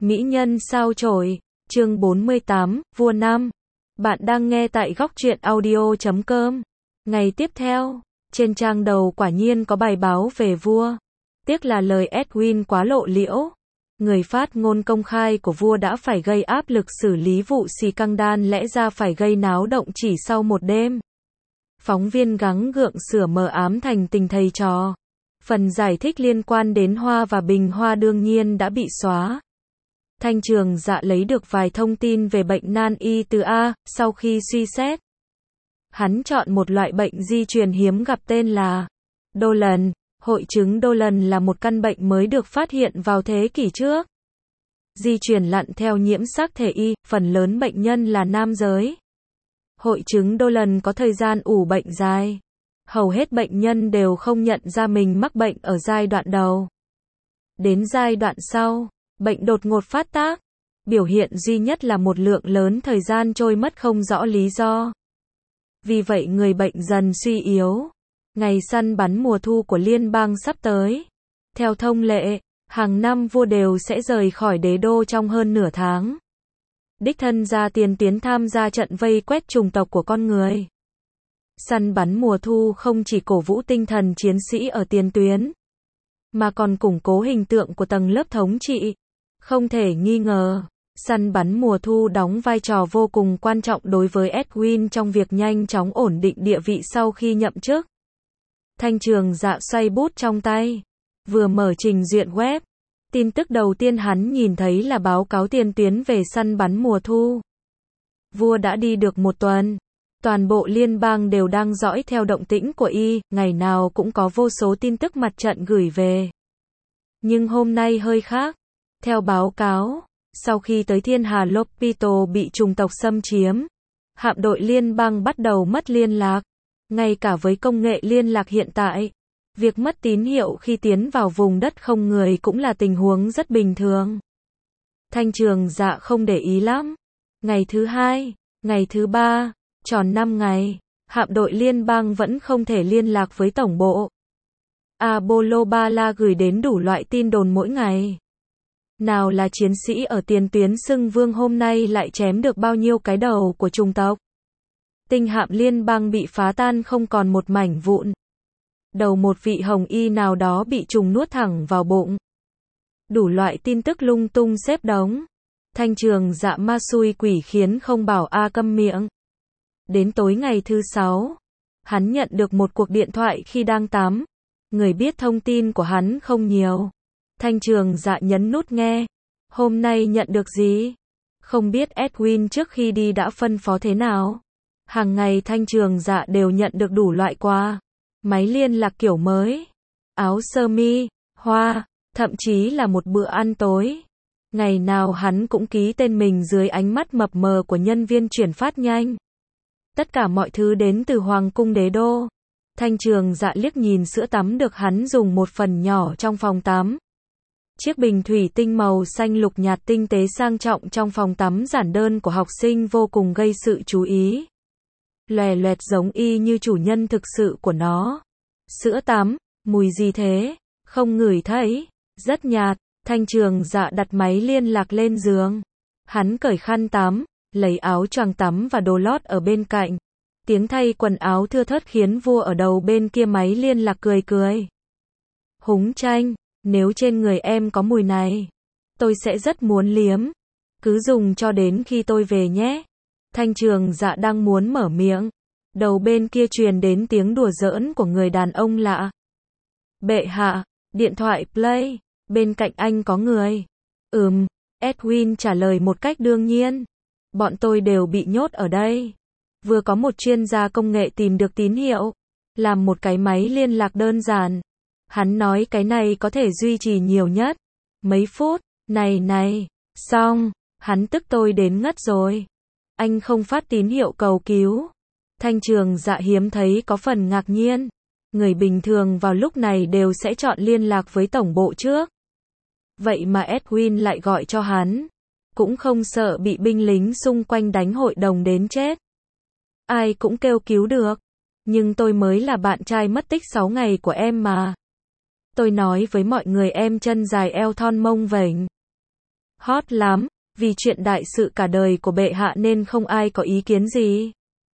Mỹ nhân sao chổi, chương 48, Vua Năm. Bạn đang nghe tại góc truyện audio.com. Ngày tiếp theo, trên trang đầu quả nhiên có bài báo về vua. Tiếc là lời Edwin quá lộ liễu. Người phát ngôn công khai của vua đã phải gây áp lực xử lý vụ scandal lẽ ra phải gây náo động chỉ sau một đêm. Phóng viên gắng gượng sửa mờ ám thành tình thầy trò. Phần giải thích liên quan đến hoa và bình hoa đương nhiên đã bị xóa. Thanh Trường Dạ lấy được vài thông tin về bệnh nan y từ A, sau khi suy xét. Hắn chọn một loại bệnh di truyền hiếm gặp tên là Dolan. Hội chứng Dolan là một căn bệnh mới được phát hiện vào thế kỷ trước. Di truyền lặn theo nhiễm sắc thể Y, phần lớn bệnh nhân là nam giới. Hội chứng Dolan có thời gian ủ bệnh dài. Hầu hết bệnh nhân đều không nhận ra mình mắc bệnh ở giai đoạn đầu. Đến giai đoạn sau, bệnh đột ngột phát tác. Biểu hiện duy nhất là một lượng lớn thời gian trôi mất không rõ lý do. Vì vậy người bệnh dần suy yếu. Ngày săn bắn mùa thu của liên bang sắp tới. Theo thông lệ, hàng năm vua đều sẽ rời khỏi đế đô trong hơn nửa tháng. Đích thân ra tiền tuyến tham gia trận vây quét chủng tộc của con người. Săn bắn mùa thu không chỉ cổ vũ tinh thần chiến sĩ ở tiền tuyến, mà còn củng cố hình tượng của tầng lớp thống trị. Không thể nghi ngờ, săn bắn mùa thu đóng vai trò vô cùng quan trọng đối với Edwin trong việc nhanh chóng ổn định địa vị sau khi nhậm chức. Thanh Trường Dạ xoay bút trong tay, vừa mở trình duyệt web. Tin tức đầu tiên hắn nhìn thấy là báo cáo tiền tuyến về săn bắn mùa thu. Vua đã đi được một tuần. Toàn bộ liên bang đều đang dõi theo động tĩnh của y, ngày nào cũng có vô số tin tức mặt trận gửi về. Nhưng hôm nay hơi khác. Theo báo cáo, sau khi tới thiên hà Lopito bị chủng tộc xâm chiếm, hạm đội liên bang bắt đầu mất liên lạc. Ngay cả với công nghệ liên lạc hiện tại, việc mất tín hiệu khi tiến vào vùng đất không người cũng là tình huống rất bình thường. Thanh Trường Dạ không để ý lắm. Ngày thứ hai, ngày thứ ba, tròn 5 ngày, hạm đội liên bang vẫn không thể liên lạc với tổng bộ. Apollo Bala gửi đến đủ loại tin đồn mỗi ngày. Nào là chiến sĩ ở tiền tuyến xưng vương hôm nay lại chém được bao nhiêu cái đầu của chủng tộc. Tinh hạm liên bang bị phá tan không còn một mảnh vụn. Đầu một vị hồng y nào đó bị trùng nuốt thẳng vào bụng. Đủ loại tin tức lung tung xếp đống. Thanh Trường Dạ ma xui quỷ khiến không bảo câm miệng. Đến tối ngày thứ 6, hắn nhận được một cuộc điện thoại khi đang tắm. Người biết thông tin của hắn không nhiều. Thanh Trường Dạ nhấn nút nghe. Hôm nay nhận được gì? Không biết Edwin trước khi đi đã phân phó thế nào. Hàng ngày Thanh Trường Dạ đều nhận được đủ loại quà. Máy liên lạc kiểu mới, áo sơ mi, hoa, thậm chí là một bữa ăn tối. Ngày nào hắn cũng ký tên mình dưới ánh mắt mập mờ của nhân viên chuyển phát nhanh. Tất cả mọi thứ đến từ Hoàng cung đế đô. Thanh Trường Dạ liếc nhìn sữa tắm được hắn dùng một phần nhỏ trong phòng tắm. Chiếc bình thủy tinh màu xanh lục nhạt tinh tế sang trọng trong phòng tắm giản đơn của học sinh vô cùng gây sự chú ý. Lòe loẹt giống y như chủ nhân thực sự của nó. Sữa tắm, mùi gì thế? Không ngửi thấy. Rất nhạt. Thanh Trường Dạ đặt máy liên lạc lên giường. Hắn cởi khăn tắm, lấy áo choàng tắm và đồ lót ở bên cạnh. Tiếng thay quần áo thưa thớt khiến vua ở đầu bên kia máy liên lạc cười cười. Húng chanh, nếu trên người em có mùi này, tôi sẽ rất muốn liếm. Cứ dùng cho đến khi tôi về nhé. Thanh Trường Dạ đang muốn mở miệng. Đầu bên kia truyền đến tiếng đùa giỡn của người đàn ông lạ. Bệ hạ, điện thoại play, bên cạnh anh có người. Edwin trả lời một cách đương nhiên. Bọn tôi đều bị nhốt ở đây. Vừa có một chuyên gia công nghệ tìm được tín hiệu. Làm một cái máy liên lạc đơn giản. Hắn nói cái này có thể duy trì nhiều nhất mấy phút. Này, xong, hắn tức tôi đến ngất rồi. Anh không phát tín hiệu cầu cứu. Thanh Trường Dạ hiếm thấy có phần ngạc nhiên. Người bình thường vào lúc này đều sẽ chọn liên lạc với tổng bộ trước. Vậy mà Edwin lại gọi cho hắn. Cũng không sợ bị binh lính xung quanh đánh hội đồng đến chết. Ai cũng kêu cứu được. Nhưng tôi mới là bạn trai mất tích 6 ngày của em mà. Tôi nói với mọi người em chân dài eo thon mông vểnh. Hot lắm, vì chuyện đại sự cả đời của bệ hạ nên không ai có ý kiến gì.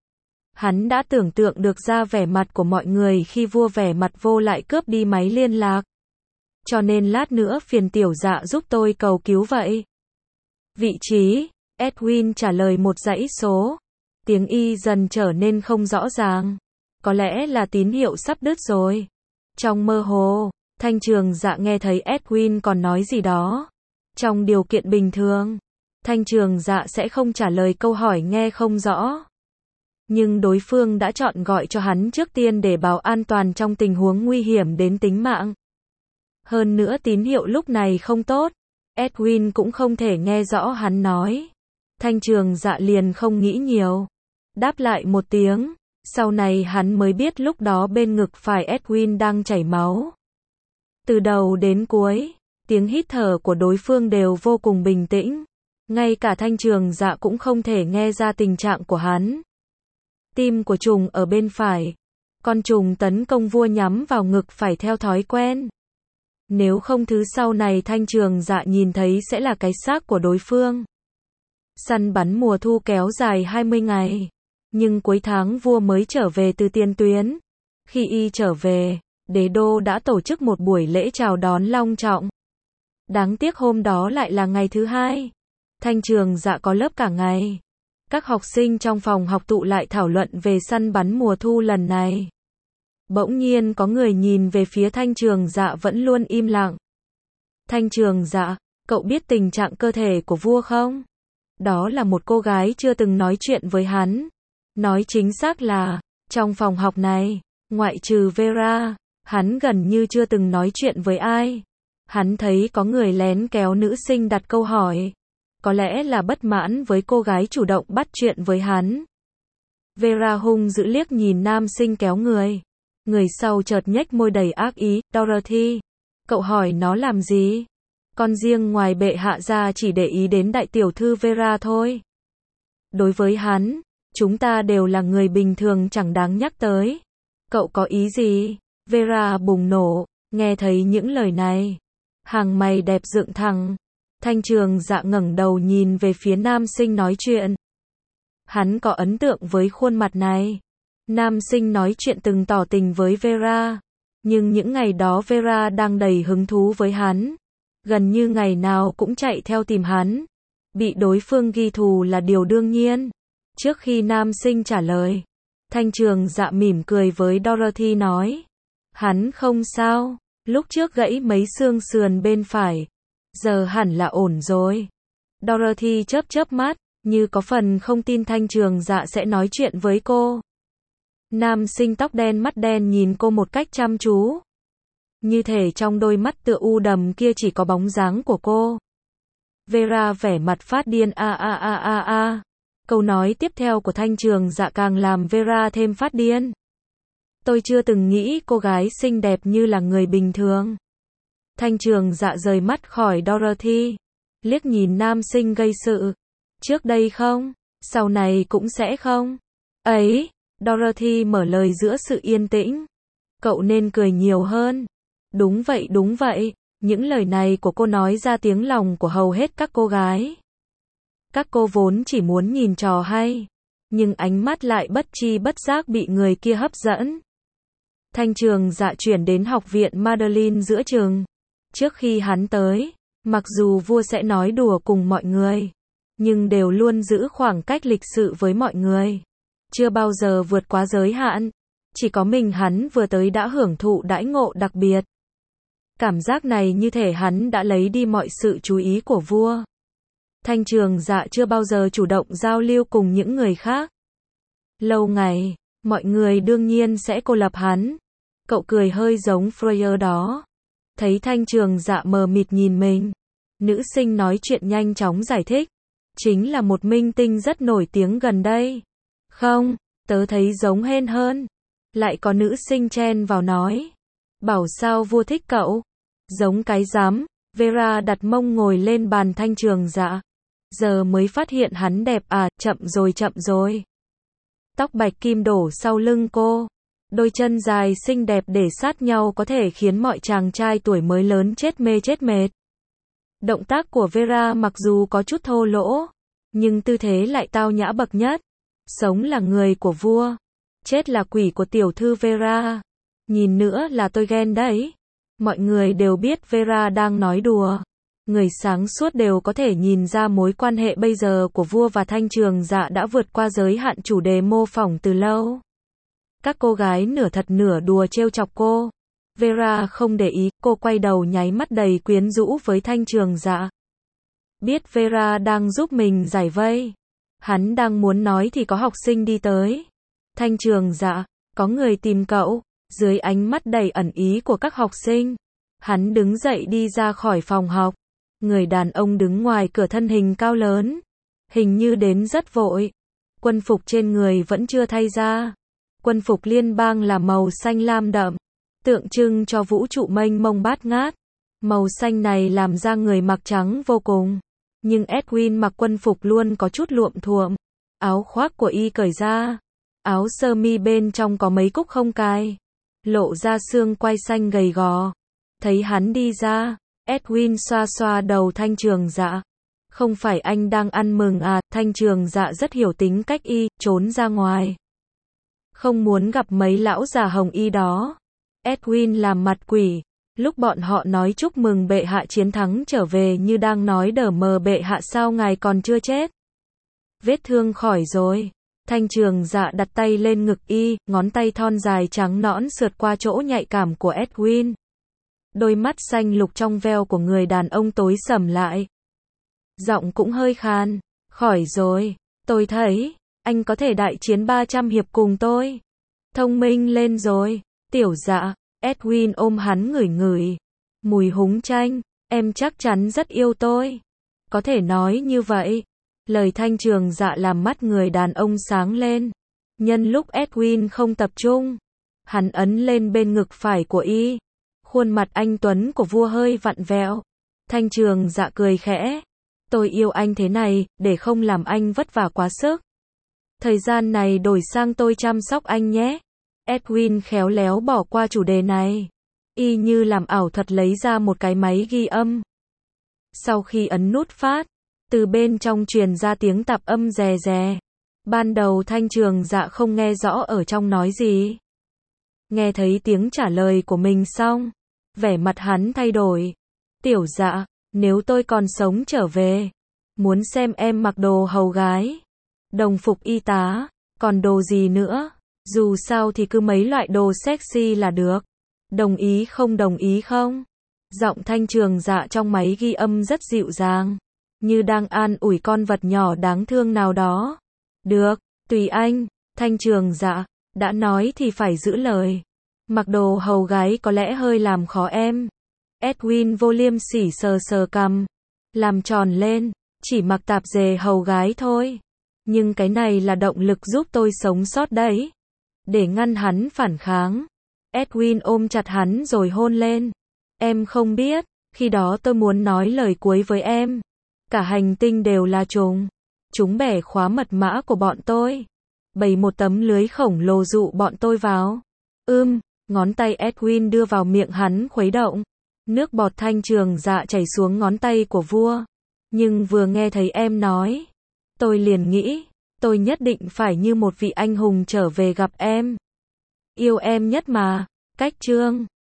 Hắn đã tưởng tượng được ra vẻ mặt của mọi người khi vua vẻ mặt vô lại cướp đi máy liên lạc. Cho nên lát nữa phiền tiểu dạ giúp tôi cầu cứu vậy. Vị trí, Edwin trả lời một dãy số. Tiếng y dần trở nên không rõ ràng. Có lẽ là tín hiệu sắp đứt rồi. Trong mơ hồ, Thanh Trường Dạ nghe thấy Edwin còn nói gì đó. Trong điều kiện bình thường, Thanh Trường Dạ sẽ không trả lời câu hỏi nghe không rõ. Nhưng đối phương đã chọn gọi cho hắn trước tiên để bảo an toàn trong tình huống nguy hiểm đến tính mạng. Hơn nữa tín hiệu lúc này không tốt. Edwin cũng không thể nghe rõ hắn nói. Thanh Trường Dạ liền không nghĩ nhiều. Đáp lại một tiếng. Sau này hắn mới biết lúc đó bên ngực phải Edwin đang chảy máu. Từ đầu đến cuối, tiếng hít thở của đối phương đều vô cùng bình tĩnh. Ngay cả Thanh Trường Dạ cũng không thể nghe ra tình trạng của hắn. Tim của trùng ở bên phải. Con trùng tấn công vua nhắm vào ngực phải theo thói quen. Nếu không thứ sau này Thanh Trường Dạ nhìn thấy sẽ là cái xác của đối phương. Săn bắn mùa thu kéo dài 20 ngày. Nhưng cuối tháng vua mới trở về từ tiền tuyến. Khi y trở về, đế đô đã tổ chức một buổi lễ chào đón long trọng. Đáng tiếc hôm đó lại là ngày thứ hai. Thanh Trường Dạ có lớp cả ngày. Các học sinh trong phòng học tụ lại thảo luận về săn bắn mùa thu lần này. Bỗng nhiên có người nhìn về phía Thanh Trường Dạ vẫn luôn im lặng. Thanh Trường Dạ, cậu biết tình trạng cơ thể của vua không? Đó là một cô gái chưa từng nói chuyện với hắn. Nói chính xác là, trong phòng học này, ngoại trừ Vera, hắn gần như chưa từng nói chuyện với ai. Hắn thấy có người lén kéo nữ sinh đặt câu hỏi. Có lẽ là bất mãn với cô gái chủ động bắt chuyện với hắn. Vera hung dữ liếc nhìn nam sinh kéo người. Người sau chợt nhếch môi đầy ác ý, Dorothy, cậu hỏi nó làm gì? Con riêng ngoài bệ hạ ra chỉ để ý đến đại tiểu thư Vera thôi. Đối với hắn, chúng ta đều là người bình thường chẳng đáng nhắc tới. Cậu có ý gì? Vera bùng nổ, nghe thấy những lời này. Hàng mày đẹp dựng thẳng. Thanh Trường Dạ ngẩng đầu nhìn về phía nam sinh nói chuyện. Hắn có ấn tượng với khuôn mặt này. Nam sinh nói chuyện từng tỏ tình với Vera. Nhưng những ngày đó Vera đang đầy hứng thú với hắn. Gần như ngày nào cũng chạy theo tìm hắn. Bị đối phương ghi thù là điều đương nhiên. Trước khi nam sinh trả lời, Thanh Trường Dạ mỉm cười với Dorothy nói. Hắn không sao, lúc trước gãy mấy xương sườn bên phải. Giờ hẳn là ổn rồi. Dorothy chớp chớp mắt, như có phần không tin Thanh Trường Dạ sẽ nói chuyện với cô. Nam sinh tóc đen mắt đen nhìn cô một cách chăm chú. Như thể trong đôi mắt tựa u đầm kia chỉ có bóng dáng của cô. Vera vẻ mặt phát điên a. Câu nói tiếp theo của Thanh Trường Dạ càng làm Vera thêm phát điên. Tôi chưa từng nghĩ cô gái xinh đẹp như là người bình thường. Thanh Trường Dạ rời mắt khỏi Dorothy. Liếc nhìn nam sinh gây sự. Trước đây không, sau này cũng sẽ không. Ấy, Dorothy mở lời giữa sự yên tĩnh. Cậu nên cười nhiều hơn. Đúng vậy. Những lời này của cô nói ra tiếng lòng của hầu hết các cô gái. Các cô vốn chỉ muốn nhìn trò hay. Nhưng ánh mắt lại bất tri bất giác bị người kia hấp dẫn. Thanh Trường Dạ chuyển đến học viện Madeline giữa trường. Trước khi hắn tới, mặc dù vua sẽ nói đùa cùng mọi người, nhưng đều luôn giữ khoảng cách lịch sự với mọi người. Chưa bao giờ vượt quá giới hạn. Chỉ có mình hắn vừa tới đã hưởng thụ đãi ngộ đặc biệt. Cảm giác này như thể hắn đã lấy đi mọi sự chú ý của vua. Thanh Trường Dạ chưa bao giờ chủ động giao lưu cùng những người khác. Lâu ngày, mọi người đương nhiên sẽ cô lập hắn. Cậu cười hơi giống Freya đó. Thấy Thanh Trường Dạ mờ mịt nhìn mình. Nữ sinh nói chuyện nhanh chóng giải thích. Chính là một minh tinh rất nổi tiếng gần đây. Không, tớ thấy giống hên hơn. Lại có nữ sinh chen vào nói. Bảo sao vua thích cậu? Giống cái rắm. Vera đặt mông ngồi lên bàn Thanh Trường Dạ. Giờ mới phát hiện hắn đẹp à, chậm rồi. Tóc bạch kim đổ sau lưng cô. Đôi chân dài xinh đẹp để sát nhau có thể khiến mọi chàng trai tuổi mới lớn chết mê chết mệt. Động tác của Vera mặc dù có chút thô lỗ, nhưng tư thế lại tao nhã bậc nhất. Sống là người của vua, chết là quỷ của tiểu thư Vera. Nhìn nữa là tôi ghen đấy. Mọi người đều biết Vera đang nói đùa. Người sáng suốt đều có thể nhìn ra mối quan hệ bây giờ của vua và Thanh Trường Dạ đã vượt qua giới hạn chủ đề mô phỏng từ lâu. Các cô gái nửa thật nửa đùa trêu chọc cô. Vera không để ý, cô quay đầu nháy mắt đầy quyến rũ với Thanh Trường Dạ. Biết Vera đang giúp mình giải vây. Hắn đang muốn nói thì có học sinh đi tới. Thanh Trường Dạ, có người tìm cậu. Dưới ánh mắt đầy ẩn ý của các học sinh, hắn đứng dậy đi ra khỏi phòng học. Người đàn ông đứng ngoài cửa thân hình cao lớn, hình như đến rất vội. Quân phục trên người vẫn chưa thay ra. Quân phục liên bang là màu xanh lam đậm, tượng trưng cho vũ trụ mênh mông bát ngát. Màu xanh này làm ra người mặc trắng vô cùng. Nhưng Edwin mặc quân phục luôn có chút luộm thuộm. Áo khoác của y cởi ra. Áo sơ mi bên trong có mấy cúc không cài, lộ ra xương quai xanh gầy gò. Thấy hắn đi ra, Edwin xoa xoa đầu Thanh Trường Dạ. Không phải anh đang ăn mừng à? Thanh Trường Dạ rất hiểu tính cách y, trốn ra ngoài. Không muốn gặp mấy lão già hồng y đó. Edwin làm mặt quỷ. Lúc bọn họ nói chúc mừng bệ hạ chiến thắng trở về như đang nói đờ mờ bệ hạ sao ngài còn chưa chết. Vết thương khỏi rồi. Thanh Trường Dạ đặt tay lên ngực y, ngón tay thon dài trắng nõn sượt qua chỗ nhạy cảm của Edwin. Đôi mắt xanh lục trong veo của người đàn ông tối sầm lại. Giọng cũng hơi khan. Khỏi rồi, tôi thấy, anh có thể đại chiến 300 hiệp cùng tôi. Thông minh lên rồi, tiểu Dạ. Edwin ôm hắn ngửi ngửi. Mùi húng chanh, em chắc chắn rất yêu tôi. Có thể nói như vậy. Lời Thanh Trường Dạ làm mắt người đàn ông sáng lên. Nhân lúc Edwin không tập trung, hắn ấn lên bên ngực phải của y. Khuôn mặt anh tuấn của vua hơi vặn vẹo. Thanh Trường Dạ cười khẽ. Tôi yêu anh thế này, để không làm anh vất vả quá sức. Thời gian này đổi sang tôi chăm sóc anh nhé. Edwin khéo léo bỏ qua chủ đề này. Y như làm ảo thuật lấy ra một cái máy ghi âm. Sau khi ấn nút phát, từ bên trong truyền ra tiếng tạp âm rè rè. Ban đầu Thanh Trường Dạ không nghe rõ ở trong nói gì. Nghe thấy tiếng trả lời của mình xong, vẻ mặt hắn thay đổi. Tiểu Dạ, nếu tôi còn sống trở về, muốn xem em mặc đồ hầu gái, đồng phục y tá, còn đồ gì nữa, dù sao thì cứ mấy loại đồ sexy là được. Đồng ý không đồng ý không? Giọng Thanh Trường Dạ trong máy ghi âm rất dịu dàng, như đang an ủi con vật nhỏ đáng thương nào đó. Được, tùy anh. Thanh Trường Dạ, đã nói thì phải giữ lời. Mặc đồ hầu gái có lẽ hơi làm khó em. Edwin vô liêm sỉ sờ sờ cằm, làm tròn lên, chỉ mặc tạp dề hầu gái thôi. Nhưng cái này là động lực giúp tôi sống sót đấy. Để ngăn hắn phản kháng, Edwin ôm chặt hắn rồi hôn lên. Em không biết, khi đó tôi muốn nói lời cuối với em. Cả hành tinh đều là trùng. Chúng bẻ khóa mật mã của bọn tôi. Bày một tấm lưới khổng lồ dụ bọn tôi vào. Ngón tay Edwin đưa vào miệng hắn khuấy động. Nước bọt Thanh Trường Dạ chảy xuống ngón tay của vua. Nhưng vừa nghe thấy em nói, tôi liền nghĩ, tôi nhất định phải như một vị anh hùng trở về gặp em. Yêu em nhất mà. Cách chương